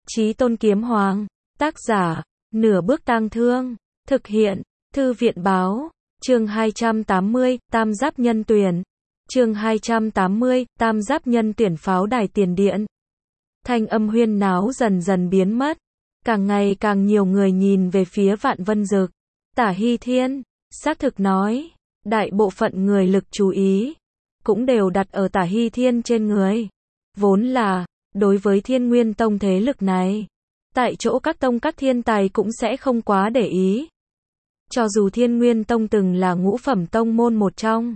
Chí Tôn Kiếm Hoàng, tác giả, Nửa Bước Tang Thương, thực hiện, Thư viện Báo, chương 280, Tam Giáp Nhân Tuyển, chương 280, Tam Giáp Nhân Tuyển pháo đài tiền điện. Thanh âm huyên náo dần dần biến mất, càng ngày càng nhiều người nhìn về phía Vạn Vân Dực. Tả Hy Thiên, xác thực nói, đại bộ phận người lực chú ý, cũng đều đặt ở Tả Hy Thiên trên người. Vốn là, đối với Thiên Nguyên Tông thế lực này, tại chỗ các tông các thiên tài cũng sẽ không quá để ý. Cho dù Thiên Nguyên Tông từng là ngũ phẩm tông môn một trong,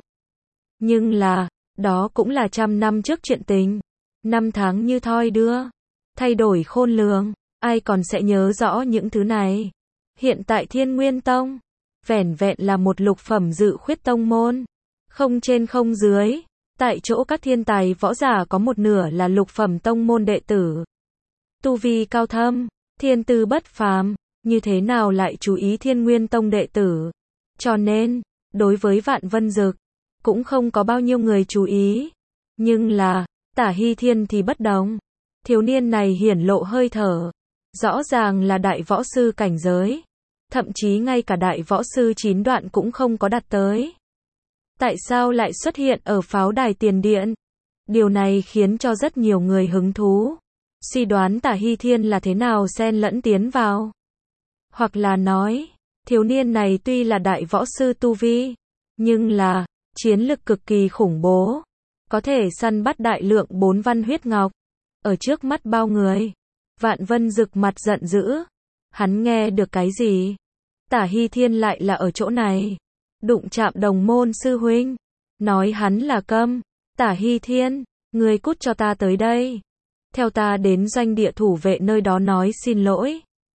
nhưng là, đó cũng là 100 năm trước chuyện tình. Năm tháng như thoi đưa, thay đổi khôn lường, ai còn sẽ nhớ rõ những thứ này. Hiện tại Thiên Nguyên Tông, vẻn vẹn là một lục phẩm dự khuyết tông môn, không trên không dưới. Tại chỗ các thiên tài võ giả có một nửa là lục phẩm tông môn đệ tử. Tu vi cao thâm, thiên tư bất phàm, như thế nào lại chú ý Thiên Nguyên Tông đệ tử. Cho nên, đối với Vạn Vân Dực, cũng không có bao nhiêu người chú ý. Nhưng là, Tả Hy Thiên thì bất đồng. Thiếu niên này hiển lộ hơi thở, rõ ràng là đại võ sư cảnh giới. Thậm chí ngay cả đại võ sư 9 đoạn cũng không có đạt tới. Tại sao lại xuất hiện ở pháo đài tiền điện? Điều này khiến cho rất nhiều người hứng thú. Suy đoán Tả Hy Thiên là thế nào xen lẫn tiến vào. Hoặc là nói, thiếu niên này tuy là đại võ sư tu vi, nhưng là, chiến lực cực kỳ khủng bố. Có thể săn bắt đại lượng 4 văn huyết ngọc. Ở trước mắt bao người. Vạn Vân Dực mặt giận dữ. Hắn nghe được cái gì? Tả Hy Thiên lại là ở chỗ này. Đụng chạm đồng môn sư huynh. Nói hắn là câm. Tả Hy Thiên, ngươi cút cho ta tới đây. Theo ta đến doanh địa thủ vệ nơi đó nói xin lỗi.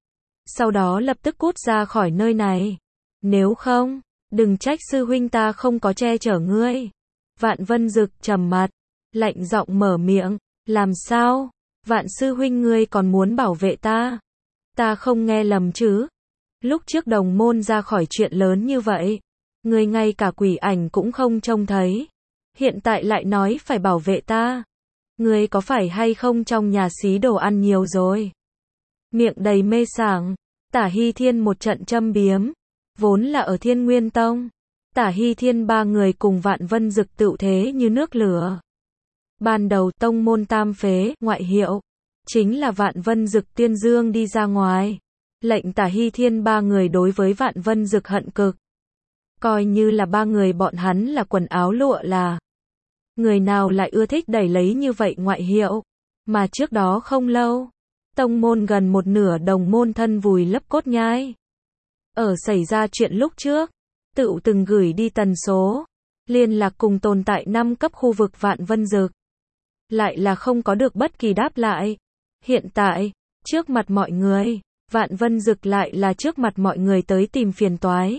Sau đó lập tức cút ra khỏi nơi này. Nếu không, đừng trách sư huynh ta không có che chở ngươi. Vạn Vân Dực trầm mặt, lạnh giọng mở miệng. Làm sao? Vạn sư huynh ngươi còn muốn bảo vệ ta? Ta không nghe lầm chứ? Lúc trước đồng môn ra khỏi chuyện lớn như vậy, ngươi ngay cả quỷ ảnh cũng không trông thấy. Hiện tại lại nói phải bảo vệ ta. Ngươi có phải hay không trong nhà xí đồ ăn nhiều rồi? Miệng đầy mê sảng, Tả Hy Thiên một trận châm biếm. Vốn là ở Thiên Nguyên Tông, Tả Hy Thiên ba người cùng Vạn Vân Dực tựu thế như nước lửa. Ban đầu tông môn tam phế, ngoại hiệu, chính là Vạn Vân Dực tiên dương đi ra ngoài. Lệnh Tả Hy Thiên ba người đối với Vạn Vân Dực hận cực. Coi như là ba người bọn hắn là quần áo lụa là. Người nào lại ưa thích đẩy lấy như vậy ngoại hiệu. Mà trước đó không lâu, tông môn gần một nửa đồng môn thân vùi lấp cốt nhai. Ở xảy ra chuyện lúc trước, tựu từng gửi đi tần số liên lạc cùng tồn tại 5 cấp khu vực Vạn Vân Dực. Lại là không có được bất kỳ đáp lại. Hiện tại, trước mặt mọi người, Vạn Vân Dực lại là trước mặt mọi người tới tìm phiền toái.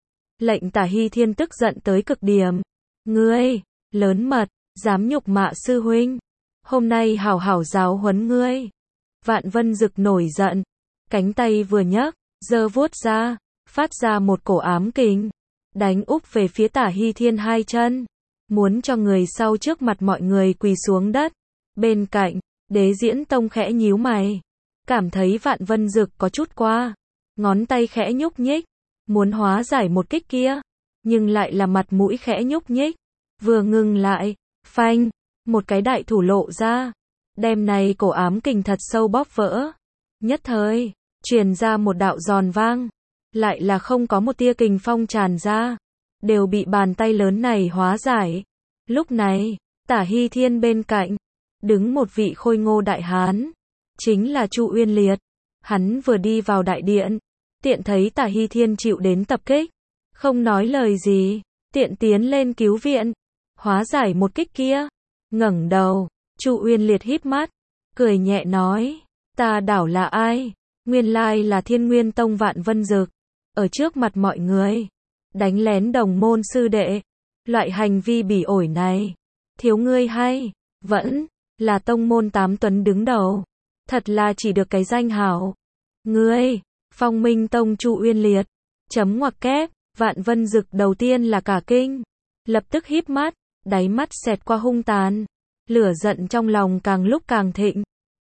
Lệnh Tả Hy Thiên tức giận tới cực điểm. Ngươi, lớn mật, dám nhục mạ sư huynh. Hôm nay hảo hảo giáo huấn ngươi. Vạn Vân Dực nổi giận, cánh tay vừa nhấc, giơ vuốt ra, phát ra một cổ ám kình, đánh úp về phía Tả Hy Thiên hai chân, muốn cho người sau trước mặt mọi người quỳ xuống đất. Bên cạnh, Đế Diễn Tông khẽ nhíu mày, cảm thấy Vạn Vân Dực có chút qua, ngón tay khẽ nhúc nhích, muốn hóa giải một kích kia, nhưng lại là mặt mũi khẽ nhúc nhích, vừa ngừng lại, phanh, một cái đại thủ lộ ra, đem này cổ ám kình thật sâu bóp vỡ. Nhất thời, truyền ra một đạo giòn vang, lại là không có một tia kình phong tràn ra, đều bị bàn tay lớn này hóa giải. Lúc này, Tả Hy Thiên bên cạnh, đứng một vị khôi ngô đại hán, chính là Chu Uyên Liệt. Hắn vừa đi vào đại điện, tiện thấy Tả Hy Thiên chịu đến tập kích, không nói lời gì, tiện tiến lên cứu viện, hóa giải một kích kia. Ngẩng đầu, Chu Uyên Liệt híp mắt, cười nhẹ nói, ta đảo là ai? Nguyên lai là Thiên Nguyên Tông Vạn Vân Dực. Ở trước mặt mọi người, đánh lén đồng môn sư đệ. Loại hành vi bỉ ổi này, thiếu ngươi hay, vẫn là tông môn 8 tuấn đứng đầu. Thật là chỉ được cái danh hảo. Ngươi, Phong Minh Tông Chu Uyên Liệt, chấm ngoặc kép. Vạn Vân Dực đầu tiên là cả kinh, lập tức híp mắt, đáy mắt xẹt qua hung tàn, lửa giận trong lòng càng lúc càng thịnh.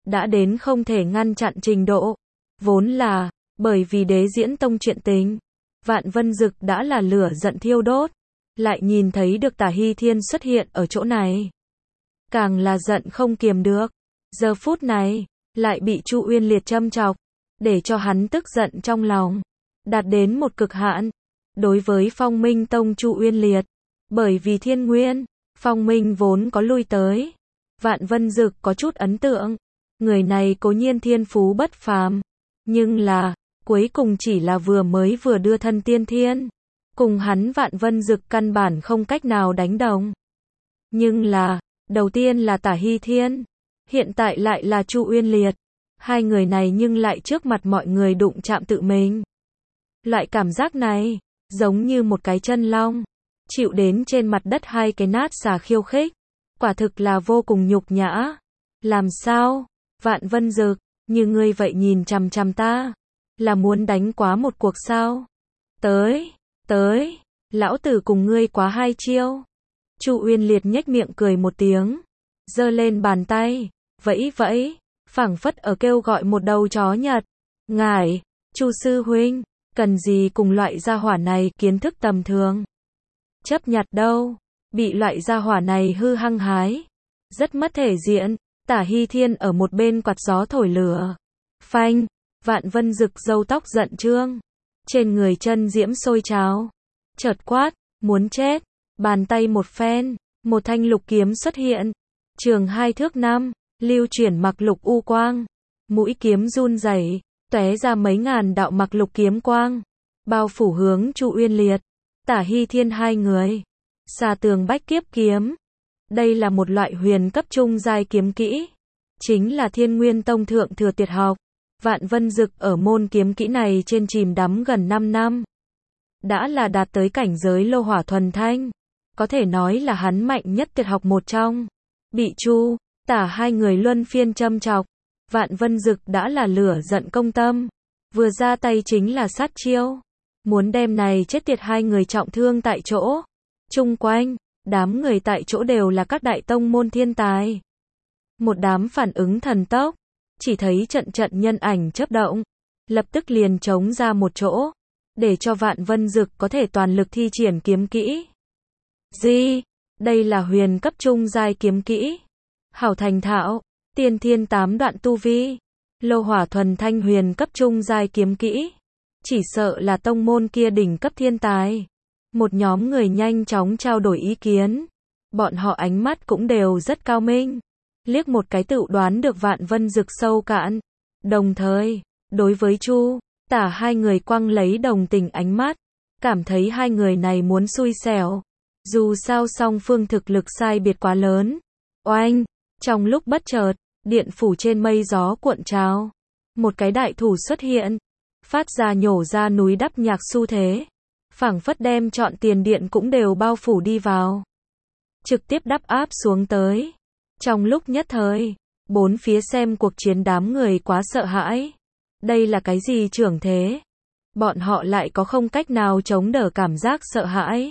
đã đến không thể ngăn chặn trình độ. Vốn là, bởi vì Đế Diễn Tông chuyện tình, Vạn Vân Dực đã là lửa giận thiêu đốt, lại nhìn thấy được Tả Hy Thiên xuất hiện ở chỗ này. Càng là giận không kiềm được, giờ phút này, lại bị Chu Uyên Liệt châm chọc, để cho hắn tức giận trong lòng, đạt đến một cực hạn. Đối với Phong Minh Tông Chu Uyên Liệt, bởi vì Thiên Nguyên, Phong Minh vốn có lui tới, Vạn Vân Dực có chút ấn tượng, người này cố nhiên thiên phú bất phàm, nhưng là, cuối cùng chỉ là vừa đưa thân tiên thiên, cùng hắn Vạn Vân Dực căn bản không cách nào đánh đồng. Nhưng là, đầu tiên là Tả Hy Thiên, hiện tại lại là Chu Uyên Liệt, hai người này nhưng lại trước mặt mọi người đụng chạm tự mình. Loại cảm giác này, giống như một cái chân long, chịu đến trên mặt đất hai cái nát xà khiêu khích, quả thực là vô cùng nhục nhã. Làm sao, Vạn Vân Dực, như ngươi vậy nhìn chằm chằm ta, là muốn đánh quá một cuộc sao? Tới, lão tử cùng ngươi quá hai chiêu. Chu Uyên Liệt nhếch miệng cười một tiếng, giơ lên bàn tay, vẫy, phảng phất ở kêu gọi một đầu chó Nhật. Ngài, Chu sư huynh, cần gì cùng loại gia hỏa này kiến thức tầm thường. Chấp nhặt đâu, bị loại gia hỏa này hư hăng hái, rất mất thể diện. Tả Hy Thiên ở một bên quạt gió thổi lửa. Phanh, Vạn Vân Dực râu tóc giận trương, trên người chân diễm sôi trào, chợt quát, muốn chết. Bàn tay một phen, một thanh lục kiếm xuất hiện, trường 2 thước 5, lưu chuyển mặc lục u quang, mũi kiếm run rẩy, tóe ra mấy ngàn đạo mặc lục kiếm quang, bao phủ hướng Chu Uyên Liệt, Tả Hy Thiên hai người. Xà tường bách kiếp kiếm, đây là một loại huyền cấp trung giai kiếm kỹ, chính là Thiên Nguyên Tông thượng thừa tuyệt học. Vạn Vân Dực ở môn kiếm kỹ này trên chìm đắm gần 5 năm, đã là đạt tới cảnh giới lô hỏa thuần thanh, có thể nói là hắn mạnh nhất tuyệt học một trong. Bị Chu, Tả hai người luân phiên châm chọc, Vạn Vân Dực đã là lửa giận công tâm, vừa ra tay chính là sát chiêu, muốn đem này chết tiệt hai người trọng thương tại chỗ. Chung quanh, đám người tại chỗ đều là các đại tông môn thiên tài. Một đám phản ứng thần tốc, chỉ thấy trận nhân ảnh chớp động, lập tức liền chống ra một chỗ, để cho Vạn Vân Dực có thể toàn lực thi triển kiếm kỹ. Gì? Đây là huyền cấp trung giai kiếm kỹ. Hảo thành thạo, tiên thiên 8 đoạn tu vi, lô hỏa thuần thanh huyền cấp trung giai kiếm kỹ. Chỉ sợ là tông môn kia đỉnh cấp thiên tài. Một nhóm người nhanh chóng trao đổi ý kiến. Bọn họ ánh mắt cũng đều rất cao minh, liếc một cái tự đoán được Vạn Vân Dực sâu cạn. Đồng thời, đối với Chu, Tả hai người quăng lấy đồng tình ánh mắt, cảm thấy hai người này muốn xui xẻo. Dù sao song phương thực lực sai biệt quá lớn. Oanh, trong lúc bất chợt, điện phủ trên mây gió cuộn trào, một cái đại thủ xuất hiện, phát ra nhổ ra núi đắp nhạc xu thế, phảng phất đem trọn tiền điện cũng đều bao phủ đi vào, trực tiếp đắp áp xuống tới. Trong lúc nhất thời, bốn phía xem cuộc chiến đám người quá sợ hãi. Đây là cái gì trưởng thế? Bọn họ lại có không cách nào chống đỡ cảm giác sợ hãi.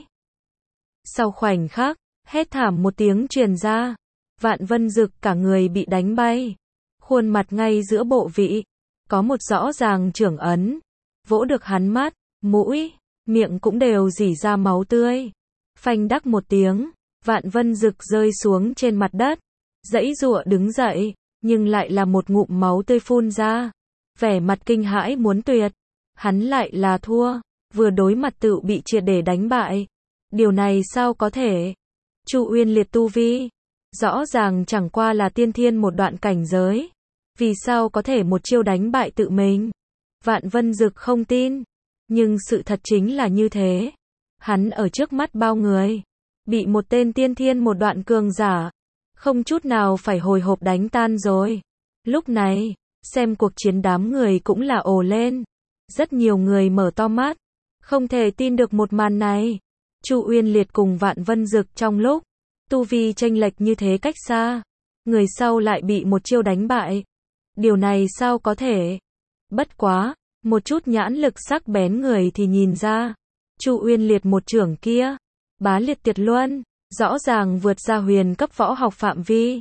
Sau khoảnh khắc, hét thảm một tiếng truyền ra, Vạn Vân Dực cả người bị đánh bay, khuôn mặt ngay giữa bộ vị, có một rõ ràng trưởng ấn, vỗ được hắn mắt, mũi, miệng cũng đều rỉ ra máu tươi. Phanh đắc một tiếng, Vạn Vân Dực rơi xuống trên mặt đất, giãy giụa đứng dậy, nhưng lại là một ngụm máu tươi phun ra, vẻ mặt kinh hãi muốn tuyệt. Hắn lại là thua, vừa đối mặt tự bị triệt để đánh bại. Điều này sao có thể? Chu Uyên Liệt tu vi, rõ ràng chẳng qua là tiên thiên một đoạn cảnh giới, vì sao có thể một chiêu đánh bại tự mình? Vạn Vân Dực không tin, nhưng sự thật chính là như thế. Hắn ở trước mắt bao người, bị một tên tiên thiên một đoạn cường giả, không chút nào phải hồi hộp đánh tan rồi. Lúc này, xem cuộc chiến đám người cũng là ồ lên. Rất nhiều người mở to mắt, không thể tin được một màn này. Chu Uyên Liệt cùng Vạn Vân Dực trong lúc tu vi chênh lệch như thế cách xa, người sau lại bị một chiêu đánh bại. Điều này sao có thể? Bất quá, một chút nhãn lực sắc bén người thì nhìn ra, Chu Uyên Liệt một chưởng kia, bá liệt tuyệt luân, rõ ràng vượt ra huyền cấp võ học phạm vi.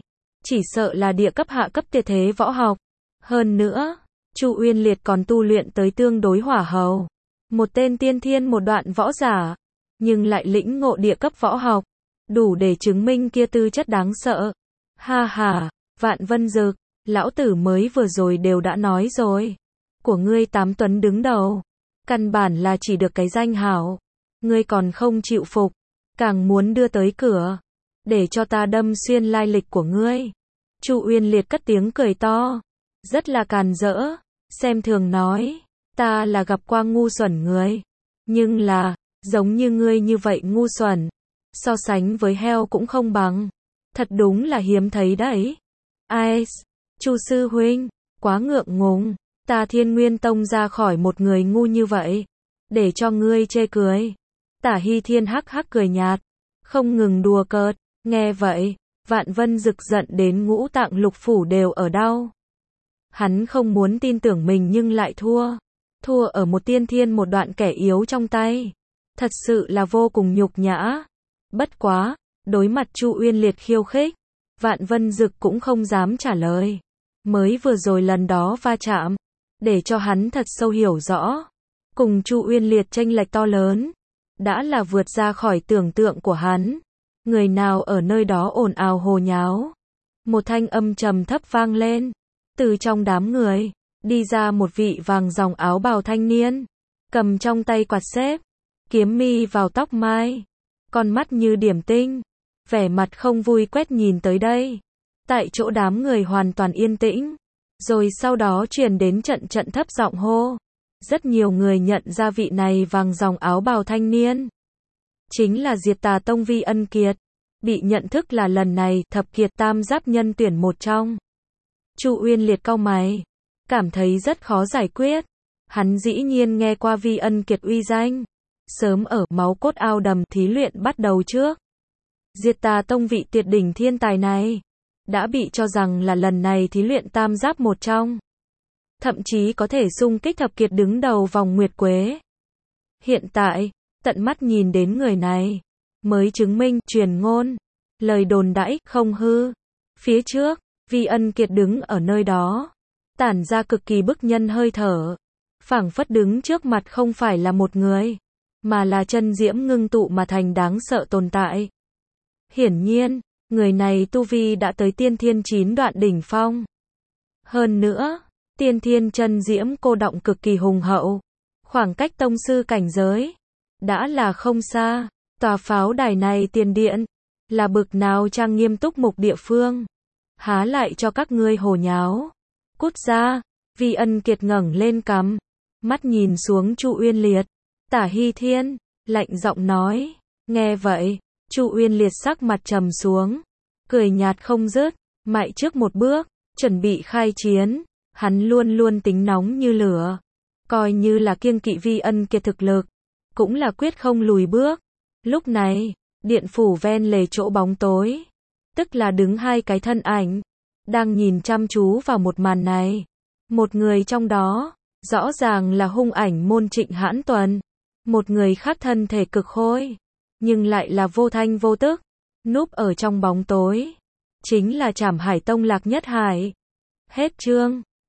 chỉ sợ là địa cấp hạ cấp tuyệt thế võ học. Hơn nữa, Chu Uyên Liệt còn tu luyện tới tương đối hỏa hầu. Một tên tiên thiên một đoạn võ giả, nhưng lại lĩnh ngộ địa cấp võ học, đủ để chứng minh kia tư chất đáng sợ. Ha ha, Vạn Vân Dực, lão tử mới vừa rồi đều đã nói rồi. Của ngươi Tám Tuấn đứng đầu, căn bản là chỉ được cái danh hảo. Ngươi còn không chịu phục, càng muốn đưa tới cửa, để cho ta đâm xuyên lai lịch của ngươi. Chu Uyên Liệt cất tiếng cười to, rất là càn rỡ, xem thường nói, ta là gặp qua ngu xuẩn người, nhưng là, giống như ngươi như vậy ngu xuẩn, so sánh với heo cũng không bằng, thật đúng là hiếm thấy đấy. Ai, Chu sư huynh, quá ngượng ngùng, ta Thiên Nguyên Tông ra khỏi một người ngu như vậy, để cho ngươi chê cười. Tả Hy Thiên hắc hắc cười nhạt, không ngừng đùa cợt, nghe vậy, Vạn Vân Dực giận đến ngũ tạng lục phủ đều ở đau. Hắn không muốn tin tưởng mình nhưng lại thua. Thua ở một tiên thiên một đoạn kẻ yếu trong tay. Thật sự là vô cùng nhục nhã. Bất quá, đối mặt Chu Uyên Liệt khiêu khích, Vạn Vân Dực cũng không dám trả lời. Mới vừa rồi lần đó va chạm, để cho hắn thật sâu hiểu rõ. Cùng Chu Uyên Liệt chênh lệch to lớn, đã là vượt ra khỏi tưởng tượng của hắn. Người nào ở nơi đó ồn ào hồ nháo. Một thanh âm trầm thấp vang lên. Từ trong đám người, đi ra một vị vàng ròng áo bào thanh niên. Cầm trong tay quạt xếp, kiếm mi vào tóc mai. Con mắt như điểm tinh. Vẻ mặt không vui quét nhìn tới đây. Tại chỗ đám người hoàn toàn yên tĩnh. Rồi sau đó truyền đến trận trận thấp giọng hô. Rất nhiều người nhận ra vị này vàng ròng áo bào thanh niên. Chính là Diệt Tà Tông Vi Ân Kiệt, bị nhận thức là lần này thập kiệt tam giáp nhân tuyển một trong. Chu Uyên Liệt cau mày, cảm thấy rất khó giải quyết. Hắn dĩ nhiên nghe qua Vi Ân Kiệt uy danh, sớm ở máu cốt ao đầm thí luyện bắt đầu trước. Diệt Tà Tông vị tuyệt đỉnh thiên tài này, đã bị cho rằng là lần này thí luyện tam giáp một trong. Thậm chí có thể xung kích thập kiệt đứng đầu vòng nguyệt quế. Hiện tại, tận mắt nhìn đến người này, mới chứng minh, truyền ngôn, lời đồn đãi, không hư. Phía trước, Vi Ân Kiệt đứng ở nơi đó, tản ra cực kỳ bức nhân hơi thở. Phảng phất đứng trước mặt không phải là một người, mà là chân diễm ngưng tụ mà thành đáng sợ tồn tại. Hiển nhiên, người này tu vi đã tới tiên thiên 9 đoạn đỉnh phong. Hơn nữa, tiên thiên chân diễm cô động cực kỳ hùng hậu. Khoảng cách tông sư cảnh giới đã là không xa. Tòa pháo đài này tiền điện, là bực nào trang nghiêm túc mục địa phương. Há lại cho các ngươi hồ nháo. Cút ra. Vi Ân Kiệt ngẩng lên cằm, mắt nhìn xuống Chu Uyên Liệt. Tả Hy Thiên, lạnh giọng nói. Nghe vậy, Chu Uyên Liệt sắc mặt trầm xuống, cười nhạt không dứt, mại trước một bước, chuẩn bị khai chiến. Hắn luôn luôn tính nóng như lửa, coi như là kiêng kỵ Vi Ân Kiệt thực lực, cũng là quyết không lùi bước. Lúc này, điện phủ ven lề chỗ bóng tối, tức là đứng hai cái thân ảnh, đang nhìn chăm chú vào một màn này. Một người trong đó, rõ ràng là hung ảnh môn Trịnh Hãn Tuần. Một người khác thân thể cực khôi, nhưng lại là vô thanh vô tức, núp ở trong bóng tối. Chính là Trảm Hải Tông Lạc Nhất Hải. Hết chương.